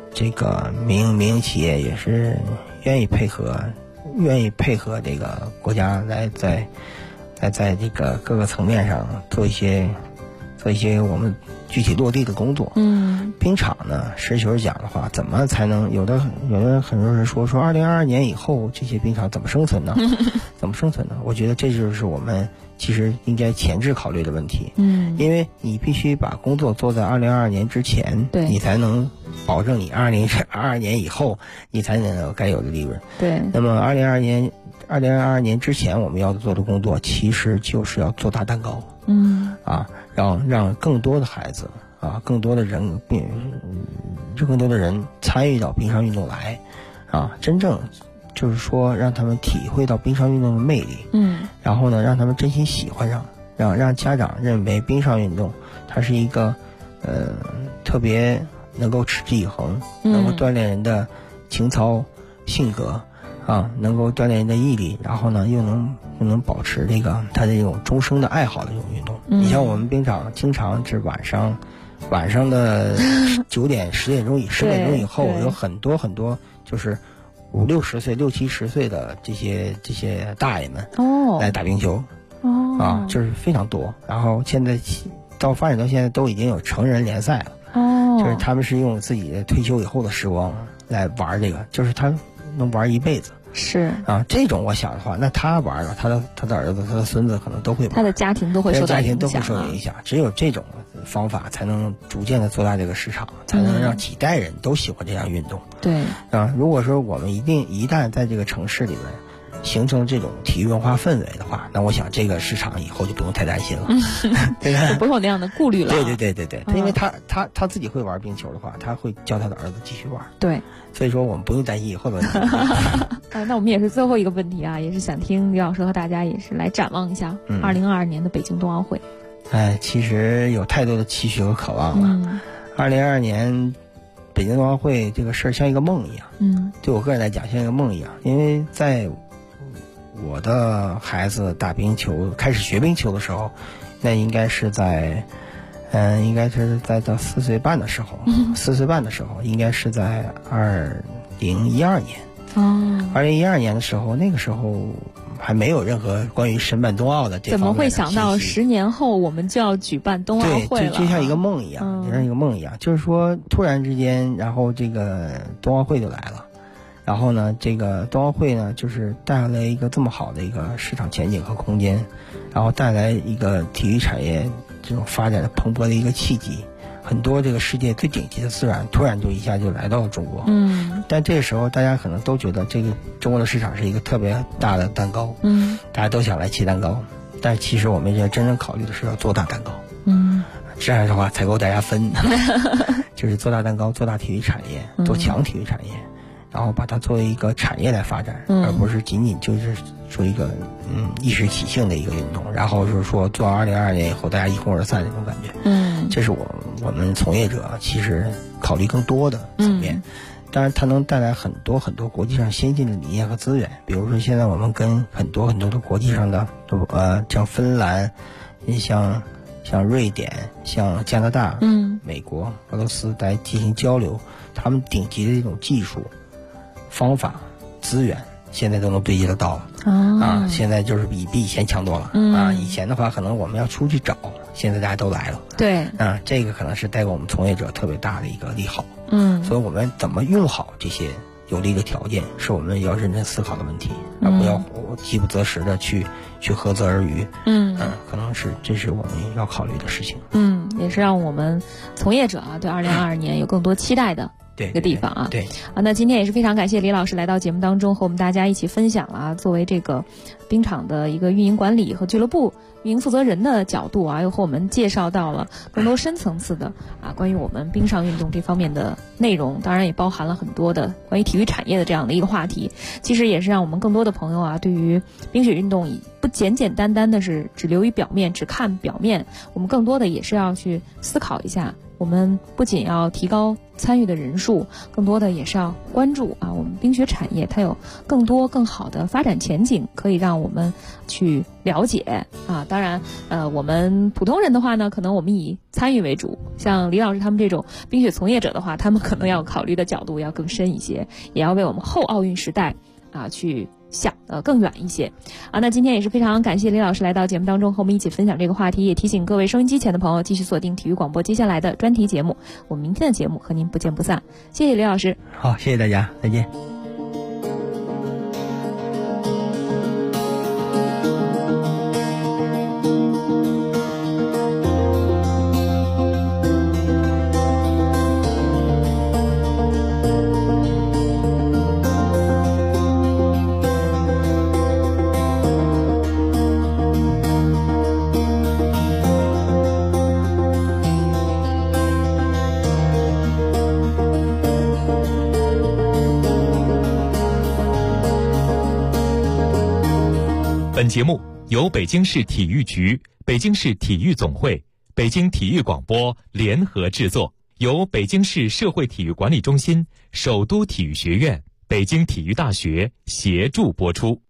这个民营企业也是愿意配合这个国家来在这个各个层面上做一些我们具体落地的工作。冰场呢，实事求是讲的话，怎么才能有的很多人说2022年以后这些冰场怎么生存呢？怎么生存呢？我觉得这就是我们其实应该前置考虑的问题。因为你必须把工作做在2022年之前， 对， 你才能保证你2022年以后你才能有该有的利润。 对。 那么2022年之前我们要做的工作，其实就是要做大蛋糕。让更多的孩子更多的人参与到冰上运动来真正就是说让他们体会到冰上运动的魅力。然后呢，让他们真心喜欢上，让家长认为冰上运动它是一个特别能够持之以恒，能够锻炼人的情操性格能够锻炼人的毅力，然后呢又能保持这个他的这种终生的爱好的这种运动。你像我们冰场经常是晚上的9点10点钟10点钟以后，有很多就是50、60岁、60、70岁的这些大爷们来打冰球就是非常多。然后现在发展到现在都已经有成人联赛了。就是他们是用自己的退休以后的时光来玩这个，就是他能玩一辈子。 是这种我想的话，那他玩了，他的儿子、他的孙子可能都会玩， 他的家庭都会受到影响。只有这种方法才能逐渐的做大这个市场，才能让几代人都喜欢这项运动。 对如果说我们一旦在这个城市里边形成这种体育文化氛围的话，那我想这个市场以后就不用太担心了。 对吧？不会有那样的顾虑了。 对，因为他自己会玩冰球的话，他会教他的儿子继续玩。 对， 所以说我们不用担心以后的问题。 那我们也是最后一个问题也是想听李老师和大家也是来展望一下2022年的北京冬奥会。 其实有太多的期许和渴望了。2022年北京冬奥会这个事儿像一个梦一样。对我个人来讲像一个梦一样，因为在我的孩子打冰球开始学冰球的时候，那应该是在到4岁半的时候，4岁半的时候应该是在2012年。2012年的时候，那个时候还没有任何关于申办冬奥的这方面的信息。怎么会想到10年后我们就要举办冬奥会了？ 就像一个梦一样，就像一个梦一样。就是说，突然之间，然后这个冬奥会就来了。然后呢，这个冬奥会呢，就是带来一个这么好的一个市场前景和空间，然后带来一个体育产业这种发展的蓬勃的一个契机。很多这个世界最顶级的资源突然就一下就来到了中国。但这个时候大家可能都觉得这个中国的市场是一个特别大的蛋糕。大家都想来切蛋糕，但其实我们真正考虑的是要做大蛋糕。这样的话才够大家分。就是做大蛋糕，做大体育产业，做强体育产业。然后把它作为一个产业来发展，而不是仅仅就是说一个一时起兴的一个运动，然后就是说做2022年以后大家一哄而散那种感觉。这是我们从业者其实考虑更多的层面。当然它能带来很多国际上先进的理念和资源，比如说现在我们跟很多的国际上的像芬兰，像瑞典，像加拿大，美国、俄罗斯来进行交流，他们顶级的这种技术方法资源现在都能对接得到了。现在就是比以前强多了。以前的话可能我们要出去找，现在大家都来了。 对， 这个可能是带给我们从业者特别大的一个利好。所以我们怎么用好这些有利的条件，是我们要认真思考的问题，而不要饥不择食的去涸泽而渔。可能这是我们要考虑的事情。 也是让我们从业者对2022年有更多期待的一个地方对。 那今天也是非常感谢李老师来到节目当中，和我们大家一起分享了作为这个冰场的一个运营管理和俱乐部运营负责人的角度又和我们介绍到了更多深层次的关于我们冰上运动这方面的内容，当然也包含了很多的关于体育产业的这样的一个话题。其实也是让我们更多的朋友对于冰雪运动不简简单单的是只流于表面，只看表面，我们更多的也是要去思考一下我们不仅要提高参与的人数，更多的也是要关注我们冰雪产业它有更多更好的发展前景，可以让我们去了解当然我们普通人的话呢，可能我们以参与为主，像李老师他们这种冰雪从业者的话，他们可能要考虑的角度要更深一些，也要为我们后奥运时代去想得更远一些那今天也是非常感谢李老师来到节目当中和我们一起分享这个话题，也提醒各位收音机前的朋友继续锁定体育广播接下来的专题节目，我们明天的节目和您不见不散。谢谢李老师。 好，谢谢大家，再见。 本节目由北京市体育局、北京市体育总会、北京体育广播联合制作，由北京市社会体育管理中心、首都体育学院、北京体育大学协助播出。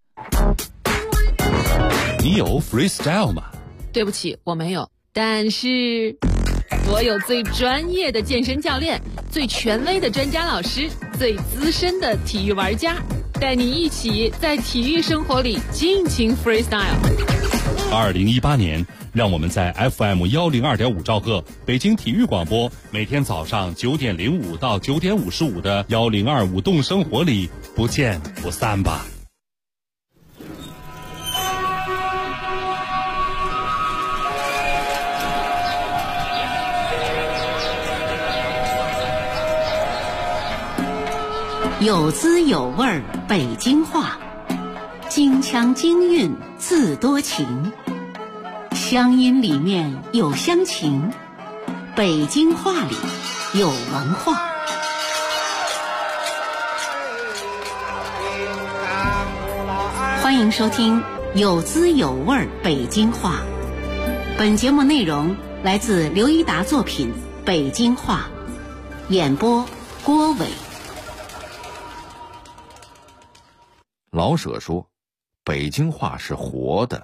你有 freestyle 吗？ 对不起，我没有。但是我有最专业的健身教练，最权威的专家老师，最资深的体育玩家，带你一起在体育生活里尽情 freestyle。 2018年，让我们在 FM 102.5兆赫北京体育广播，每天早上9点05到9点55的1025舞动生活里不见不散吧。 有滋有味儿北京话，京腔京韵自多情，乡音里面有乡情，北京话里有文化。欢迎收听有滋有味儿北京话。本节目内容来自刘一达作品《北京话》，演播郭伟。 老舍说，北京话是活的。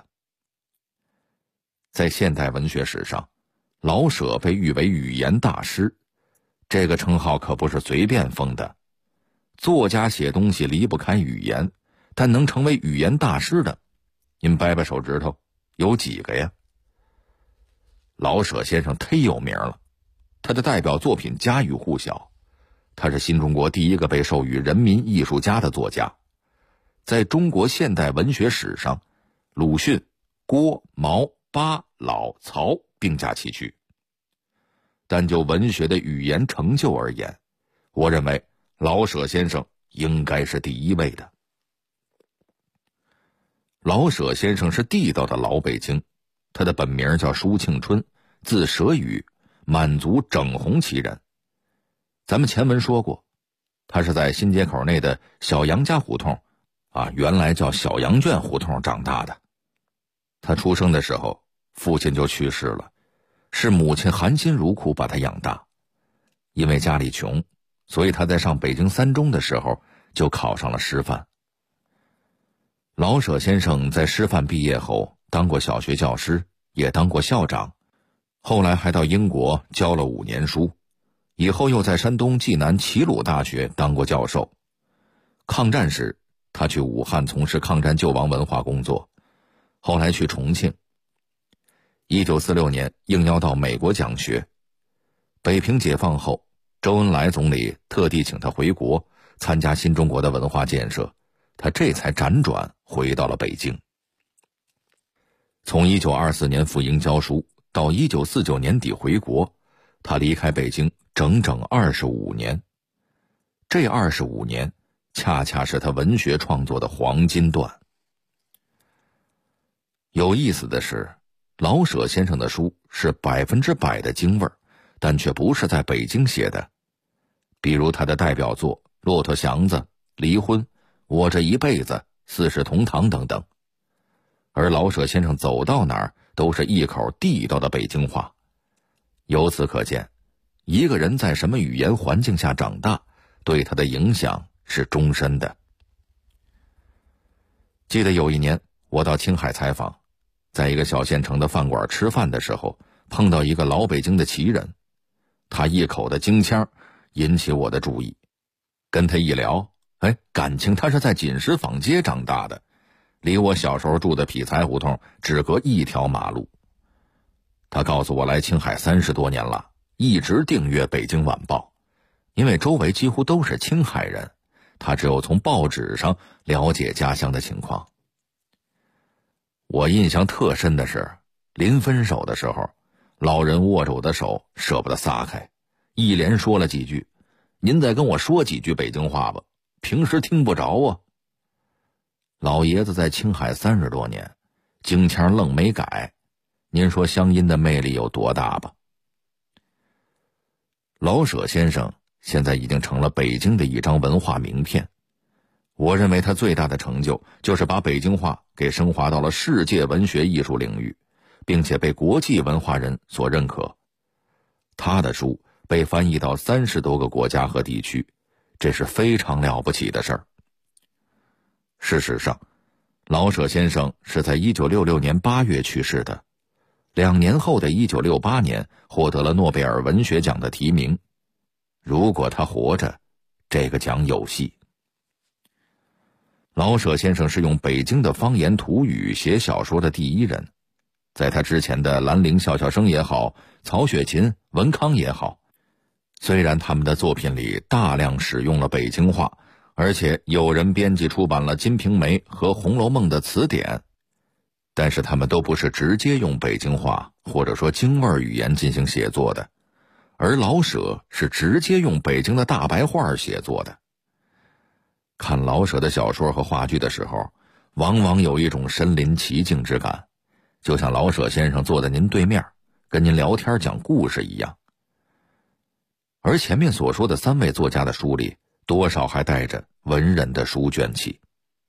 在现代文学史上，老舍被誉为语言大师，这个称号可不是随便封的。作家写东西离不开语言，但能成为语言大师的，您掰掰手指头，有几个呀？老舍先生忒有名了，他的代表作品家喻户晓，他是新中国第一个被授予人民艺术家的作家。在中国现代文学史上，鲁迅、郭、毛、巴、老、曹并驾齐驱。但就文学的语言成就而言，我认为老舍先生应该是第一位的。老舍先生是地道的老北京，他的本名叫舒庆春，字舍宇，满族整红旗人。咱们前文说过，他是在新街口内的小杨家胡同原来叫小羊圈胡同长大的。他出生的时候，父亲就去世了，是母亲含辛茹苦把他养大。因为家里穷，所以他在上北京三中的时候就考上了师范。老舍先生在师范毕业后当过小学教师，也当过校长，后来还到英国教了5年书，以后又在山东济南齐鲁大学当过教授。抗战时他去武汉从事抗战救亡文化工作，后来去重庆。1946年应邀到美国讲学。北平解放后，周恩来总理特地请他回国参加新中国的文化建设，他这才辗转回到了北京。从1924年赴英教书到1949年底回国，他离开北京整整25年。这25年恰恰是他文学创作的黄金段。有意思的是，老舍先生的书是100%的京味儿，但却不是在北京写的。比如他的代表作《骆驼祥子》《离婚》《我这一辈子》《四世同堂》等等。而老舍先生走到哪儿都是一口地道的北京话。由此可见， 一个人在什么语言环境下长大，对他的影响是终身的。记得有一年我到青海采访，在一个小县城的饭馆吃饭的时候，碰到一个老北京的奇人，他一口的京腔引起我的注意。跟他一聊，感情他是在锦石坊街长大的，离我小时候住的匹才胡同只隔一条马路。他告诉我来青海30多年了，一直订阅《北京晚报》，因为周围几乎都是青海人，他只有从报纸上了解家乡的情况。我印象特深的是，临分手的时候，老人握着我的手舍不得撒开，一连说了几句：“您再跟我说几句北京话吧，平时听不着啊。”老爷子在青海30多年，京腔愣没改，您说乡音的魅力有多大吧？老舍先生现在已经成了北京的一张文化名片。我认为他最大的成就就是把北京话给升华到了世界文学艺术领域，并且被国际文化人所认可。他的书被翻译到30多个国家和地区，这是非常了不起的事儿。事实上，老舍先生是在1966年8月去世的，2年后的1968年获得了诺贝尔文学奖的提名。如果他活着，这个奖有戏。老舍先生是用北京的方言土语写小说的第一人，在他之前的兰陵笑笑生也好，曹雪芹、文康也好，虽然他们的作品里大量使用了北京话，而且有人编辑出版了《金瓶梅》和《红楼梦》的词典，但是他们都不是直接用北京话或者说京味语言进行写作的，而老舍是直接用北京的大白话写作的。看老舍的小说和话剧的时候，往往有一种身临其境之感，就像老舍先生坐在您对面，跟您聊天讲故事一样。而前面所说的3位作家的书里，多少还带着文人的书卷气。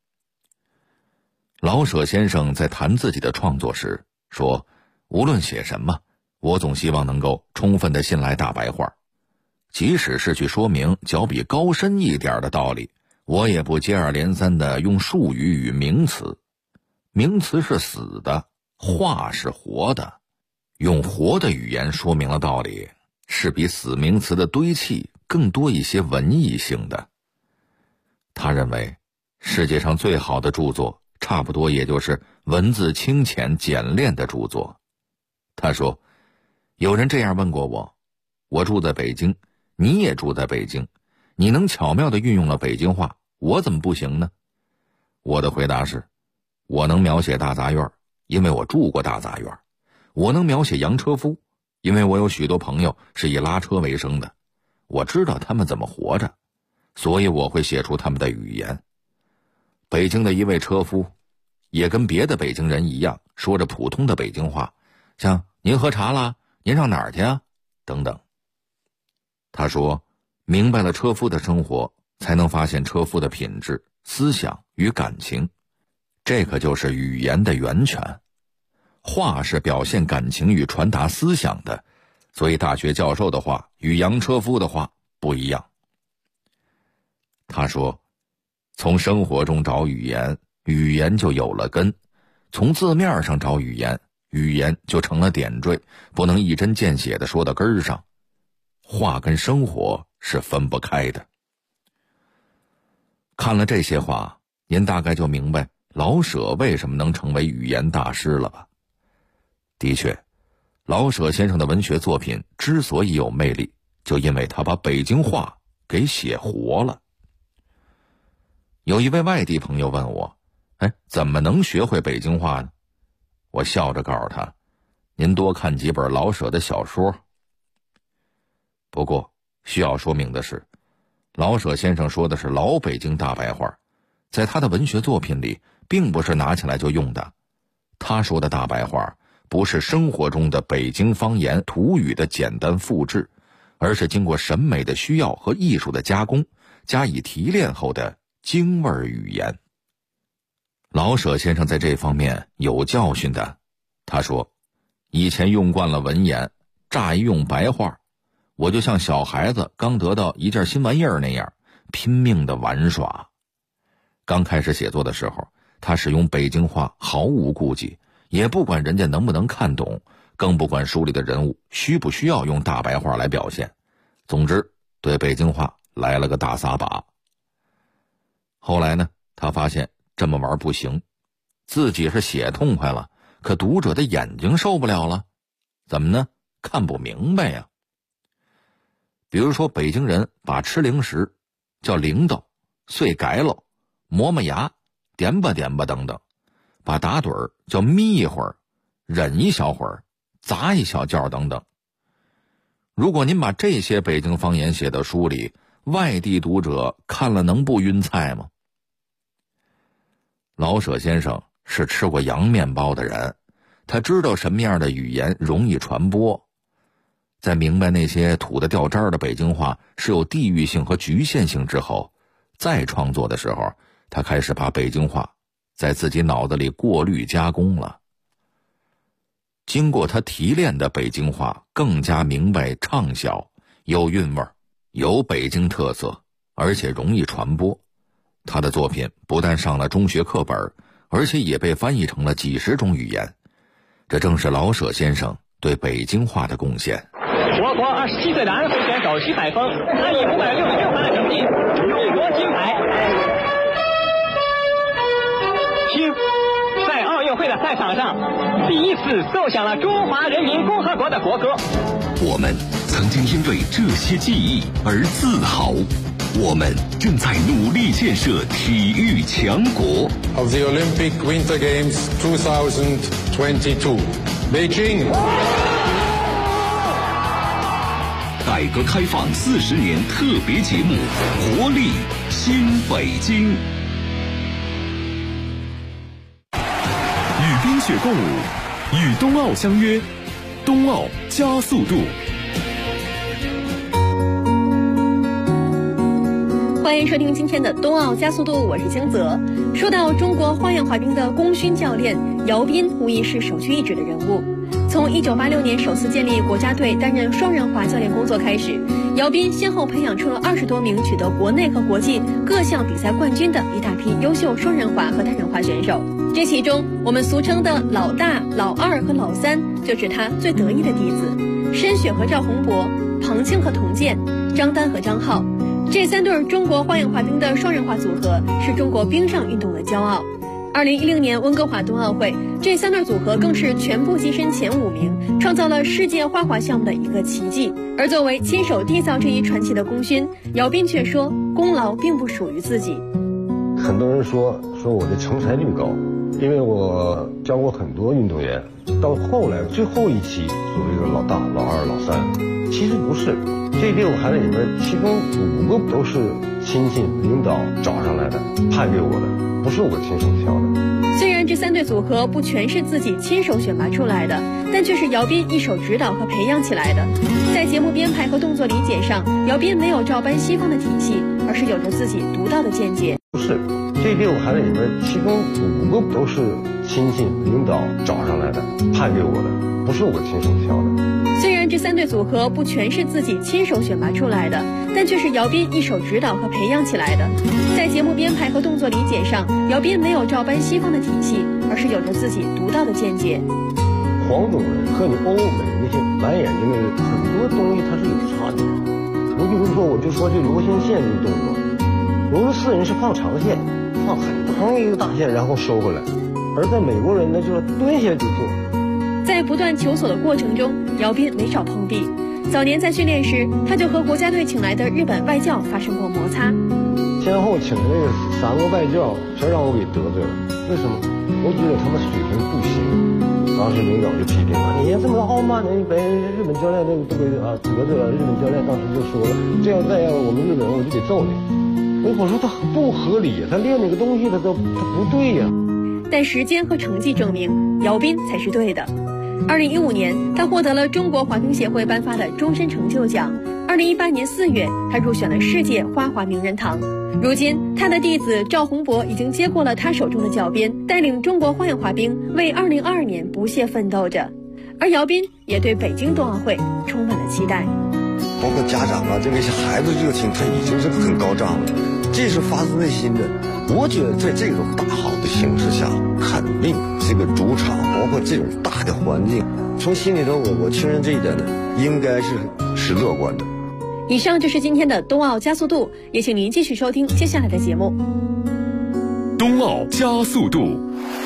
老舍先生在谈自己的创作时说，无论写什么，我总希望能够充分地信赖大白话，即使是去说明较比高深一点的道理，我也不接二连三地用术语与名词。名词是死的，话是活的，用活的语言说明了道理，是比死名词的堆砌更多一些文艺性的。他认为，世界上最好的著作，差不多也就是文字清浅简练的著作。他说，有人这样问过我，我住在北京，你也住在北京，你能巧妙地运用了北京话，我怎么不行呢？我的回答是，我能描写大杂院，因为我住过大杂院；我能描写洋车夫，因为我有许多朋友是以拉车为生的，我知道他们怎么活着，所以我会写出他们的语言。北京的一位车夫也跟别的北京人一样，说着普通的北京话，像您喝茶啦，您上哪儿去啊，等等。他说，明白了车夫的生活，才能发现车夫的品质、思想与感情，这可就是语言的源泉。话是表现感情与传达思想的，所以大学教授的话与洋车夫的话不一样。他说，从生活中找语言，语言就有了根；从字面上找语言，语言就成了点缀，不能一针见血地说到根儿上。话跟生活是分不开的。看了这些话，您大概就明白老舍为什么能成为语言大师了吧？的确，老舍先生的文学作品之所以有魅力，就因为他把北京话给写活了。有一位外地朋友问我，怎么能学会北京话呢？我笑着告诉他，您多看几本老舍的小说。不过需要说明的是，老舍先生说的是老北京大白话，在他的文学作品里并不是拿起来就用的。他说的大白话不是生活中的北京方言土语的简单复制，而是经过审美的需要和艺术的加工，加以提炼后的京味语言。老舍先生在这方面有教训的。他说，以前用惯了文言，乍一用白话， 我就像小孩子刚得到一件新玩意儿那样，拼命的玩耍。刚开始写作的时候，他使用北京话毫无顾忌，也不管人家能不能看懂，更不管书里的人物需不需要用大白话来表现。总之，对北京话来了个大撒把。后来呢，他发现这么玩不行，自己是写痛快了，可读者的眼睛受不了了。怎么呢？看不明白呀。比如说北京人把吃零食叫铃铛、碎改喽、磨磨牙、点吧点吧等等，把打盹儿叫眯一会儿、忍一小会儿、砸一小觉等等。如果您把这些北京方言写到书里，外地读者看了能不晕菜吗？老舍先生是吃过洋面包的人，他知道什么样的语言容易传播。在明白那些土得掉渣的北京话是有地域性和局限性之后，再创作的时候，他开始把北京话在自己脑子里过滤加工了。经过他提炼的北京话更加明白畅销，有韵味，有北京特色，而且容易传播。他的作品不但上了中学课本，而且也被翻译成了几十种语言。这正是老舍先生对北京话的贡献。 我国27岁的安徽选手徐海峰，他以566分的成绩荣夺金牌。听，在奥运会的赛场上，第一次奏响了中华人民共和国的国歌。 我们曾经因为这些记忆而自豪，我们正在努力建设体育强国。 Of the Olympic Winter Games 2022, Beijing. 改革开放40年特别节目，活力新北京。与冰雪共舞，与冬奥相约，冬奥加速度。 欢迎收听今天的冬奥加速度，我是清泽。说到中国花样滑冰的功勋教练姚斌，无疑是首屈一指的人物。从1986年首次建立国家队担任双人滑教练工作开始，姚斌先后培养出了20多名取得国内和国际各项比赛冠军的一大批优秀双人滑和单人滑选手。这其中，我们俗称的老大、老二和老三就是他最得意的弟子：申雪和赵宏博、庞青和童健、张丹和张浩。这3对中国花样滑冰的双人滑组合是中国冰上运动的骄傲。2010年温哥华冬奥会，这3对组合更是全部跻身前5名，创造了世界花滑项目的一个奇迹。而作为亲手缔造这一传奇的功勋，姚斌却说功劳并不属于自己。 很多人说我的成才率高，因为我教过很多运动员，到后来最后一期所谓的老大、老二、老三，其实不是。这6个孩子里边，其中5个都是亲戚领导找上来的，派给我的，不是我亲手挑的。 虽然这3对组合不全是自己亲手选拔出来的，但却是姚斌一手指导和培养起来的。在节目编排和动作理解上，姚斌没有照搬西方的体系，而是有着自己独到的见解。 不是，这6个孩子里边，其中5个都是亲戚领导找上来的，派给我的，不是我亲手挑的。 虽然这3对组合不全是自己亲手选拔出来的，但却是姚斌一手指导和培养起来的。在节目编排和动作理解上，姚斌没有照搬西方的体系，而是有着自己独到的见解。 黄种人和你欧美那些蓝眼睛的人，很多东西它是有差距的。你比如说，我就说这螺旋线这个动作，俄罗斯人是放长线，放很长一个大线，然后收回来，而在美国人呢，就是蹲下就做。 在不断求索的过程中，姚斌没少碰壁。早年在训练时，他就和国家队请来的日本外教发生过摩擦。 先后请来的3个外教，全让我给得罪了。为什么？我觉得他们水平不行。当时领导就批评他：“你这么傲慢的，你被日本教练都给得罪了。”日本教练当时就说了：“这样再让我们日本人，我就得揍你。”我说他不合理，他练那个东西他不对呀。 但时间和成绩证明，姚斌才是对的。2015年，他获得了中国滑冰协会颁发的终身成就奖。2018年4月，他入选了世界花滑名人堂。如今，他的弟子赵宏博已经接过了他手中的教鞭，带领中国花样滑冰为2022年不懈奋斗着。而姚斌也对北京冬奥会充满了期待。 包括家长啊，对那些孩子热情，他已经是很高涨了，这是发自内心的。我觉得在这种大好的形势下，肯定这个主场包括这种大的环境，从心里头我确认这一点呢，应该是乐观的。 以上就是今天的冬奥加速度，也请您继续收听接下来的节目。 冬奥加速度。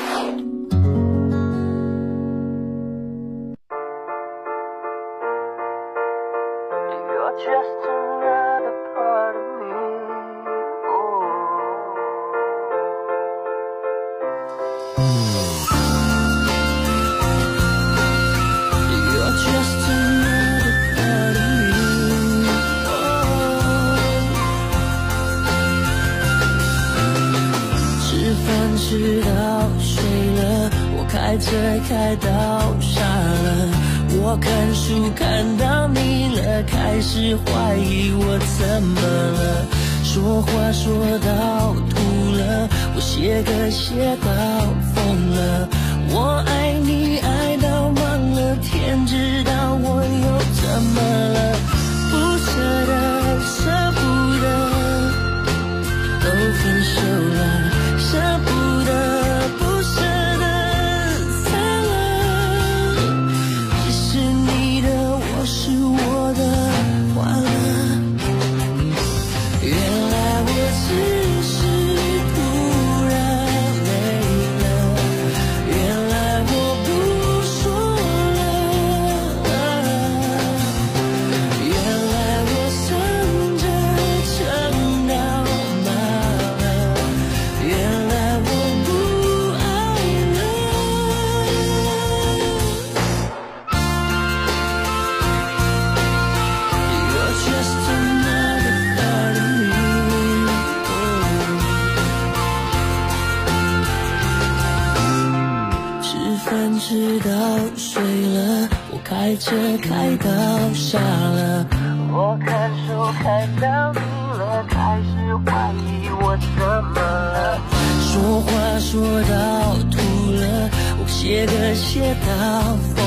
吃到睡了，我开车开到傻了，我看书看到腻了，开始怀疑我怎么了，说话说到吐了，我写歌写到疯了，我爱你爱到忘了天，知道我又怎么了，不舍得舍不得都分手了，舍不得不舍得散了，你是你的，我是我的，完了，原来我只是突然累了，原来我不说了，原来我生着撑到麻了，原来我不爱了。You're just another part of me. 吃饭吃到睡了，我开车开到傻了，我看书看到腻了，开始怀疑我怎么了，说话说到吐了，我写歌写到疯